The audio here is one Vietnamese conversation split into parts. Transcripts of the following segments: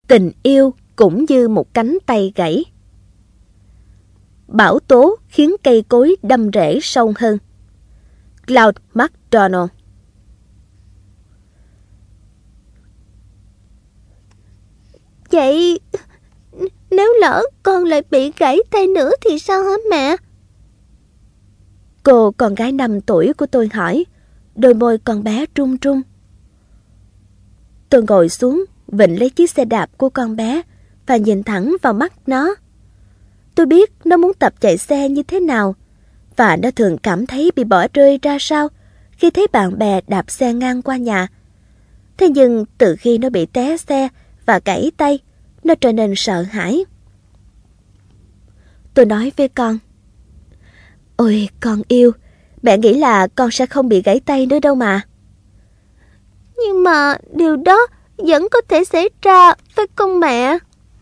Tình yêu cũng như một cánh tay gãy. Bão tố khiến cây cối đâm rễ sâu hơn. Claude McDonald. Vậy nếu lỡ con lại bị gãy tay nữa thì sao hả mẹ? Cô con gái 5 tuổi của tôi hỏi, đôi môi con bé run run. Tôi ngồi xuống, vịnh lấy chiếc xe đạp của con bé và nhìn thẳng vào mắt nó. Tôi biết nó muốn tập chạy xe như thế nào, và nó thường cảm thấy bị bỏ rơi ra sao khi thấy bạn bè đạp xe ngang qua nhà. Thế nhưng từ khi nó bị té xe và gãy tay, nó trở nên sợ hãi. Tôi nói với con, ôi con yêu, mẹ nghĩ là con sẽ không bị gãy tay nữa đâu mà. Nhưng mà điều đó vẫn có thể xảy ra với con mẹ.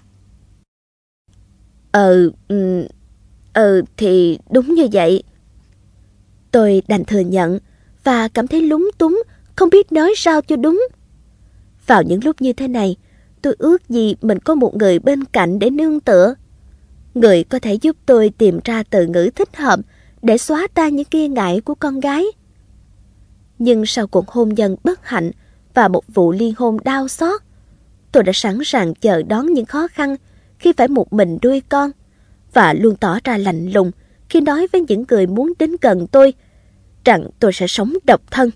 Thì đúng như vậy. Tôi đành thừa nhận và cảm thấy lúng túng, không biết nói sao cho đúng. Vào những lúc như thế này, tôi ước gì mình có một người bên cạnh để nương tựa. Người có thể giúp tôi tìm ra từ ngữ thích hợp để xóa tan những nghi ngại của con gái. Nhưng sau cuộc hôn nhân bất hạnh và một vụ ly hôn đau xót, tôi đã sẵn sàng chờ đón những khó khăn khi phải một mình nuôi con, và luôn tỏ ra lạnh lùng khi nói với những người muốn đến gần tôi rằng tôi sẽ sống độc thân.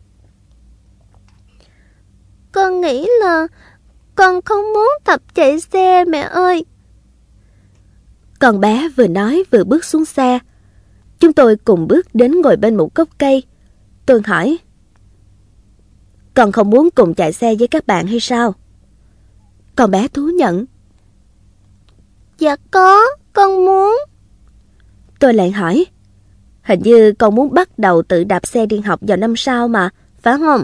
Con nghĩ là con không muốn tập chạy xe mẹ ơi. Con bé vừa nói vừa bước xuống xe. Chúng tôi cùng bước đến ngồi bên một gốc cây. Tôi hỏi, con không muốn cùng chạy xe với các bạn hay sao? Con bé thú nhận, Dạ có, con muốn. Tôi lại hỏi, hình như con muốn bắt đầu tự đạp xe đi học vào năm sau mà, phải không?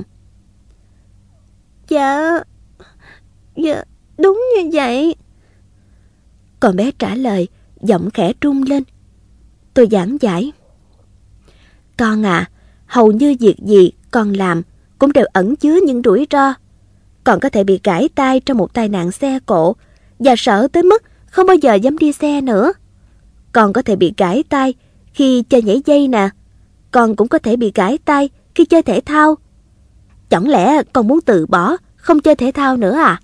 Dạ, đúng như vậy. Con bé trả lời, giọng khẽ rung lên. Tôi giảng giải, con à, hầu như việc gì con làm cũng đều ẩn chứa những rủi ro. Con có thể bị gãy tay trong một tai nạn xe cộ và sợ tới mức không bao giờ dám đi xe nữa. Con có thể bị gãy tay khi chơi nhảy dây nè. Con cũng có thể bị gãy tay khi chơi thể thao. Chẳng lẽ con muốn từ bỏ, không chơi thể thao nữa à?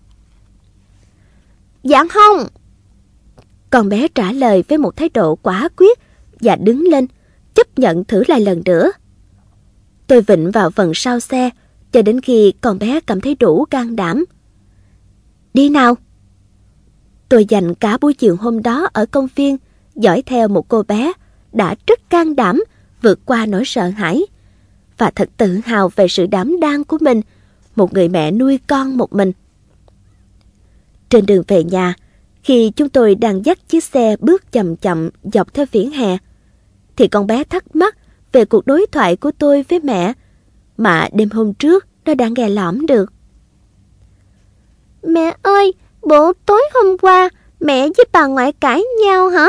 Dạ không. Con bé trả lời với một thái độ quả quyết và đứng lên, chấp nhận thử lại lần nữa. Tôi vịn vào phần sau xe cho đến khi con bé cảm thấy đủ can đảm. Đi nào! Tôi dành cả buổi chiều hôm đó ở công viên dõi theo một cô bé đã rất can đảm vượt qua nỗi sợ hãi và thật tự hào về sự đảm đang của mình, một người mẹ nuôi con một mình. Trên đường về nhà, khi chúng tôi đang dắt chiếc xe bước chậm chậm dọc theo vỉa hè, thì con bé thắc mắc về cuộc đối thoại của tôi với mẹ mà đêm hôm trước nó đã nghe lỏm được. Mẹ ơi, bộ tối hôm qua mẹ với bà ngoại cãi nhau hả?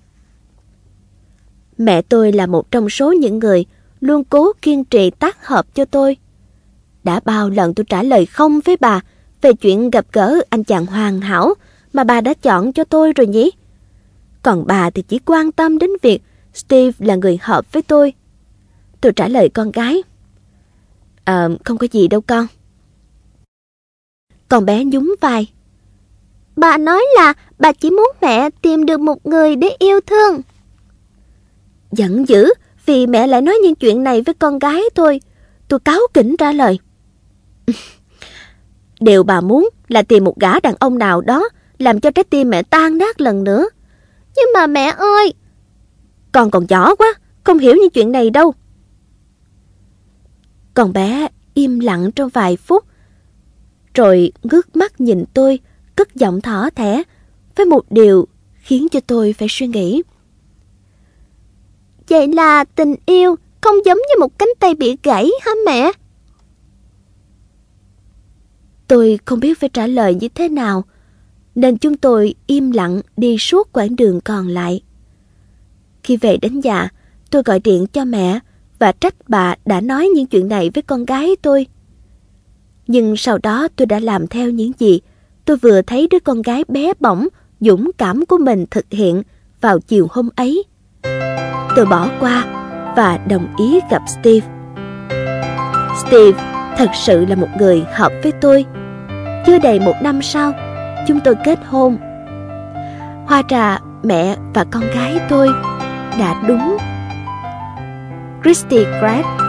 Mẹ tôi là một trong số những người luôn cố kiên trì tác hợp cho tôi. Đã bao lần tôi trả lời không với bà về chuyện gặp gỡ anh chàng hoàn hảo mà bà đã chọn cho tôi rồi nhỉ? Còn bà thì chỉ quan tâm đến việc Steve là người hợp với tôi. Tôi trả lời con gái, không có gì đâu con. Con bé nhún vai. Bà nói là bà chỉ muốn mẹ tìm được một người để yêu thương. Giận dữ vì mẹ lại nói những chuyện này với con gái tôi. Tôi cáu kỉnh trả lời. Điều bà muốn là tìm một gã đàn ông nào đó làm cho trái tim mẹ tan nát lần nữa. Nhưng mà mẹ ơi! Con còn nhỏ quá, không hiểu những chuyện này đâu. Con bé im lặng trong vài phút, rồi ngước mắt nhìn tôi, cất giọng thỏ thẻ, với một điều khiến cho tôi phải suy nghĩ. Vậy là tình yêu không giống như một cánh tay bị gãy hả mẹ? Tôi không biết phải trả lời như thế nào, nên chúng tôi im lặng đi suốt quãng đường còn lại. Khi về đến nhà, tôi gọi điện cho mẹ và trách bà đã nói những chuyện này với con gái tôi. Nhưng sau đó tôi đã làm theo những gì tôi vừa thấy đứa con gái bé bỏng, dũng cảm của mình thực hiện vào chiều hôm ấy. Tôi bỏ qua và đồng ý gặp Steve. Steve thật sự là một người hợp với tôi. Chưa đầy 1 năm sau, chúng tôi kết hôn. Hóa ra mẹ và con gái tôi đã đúng. Christy Gregg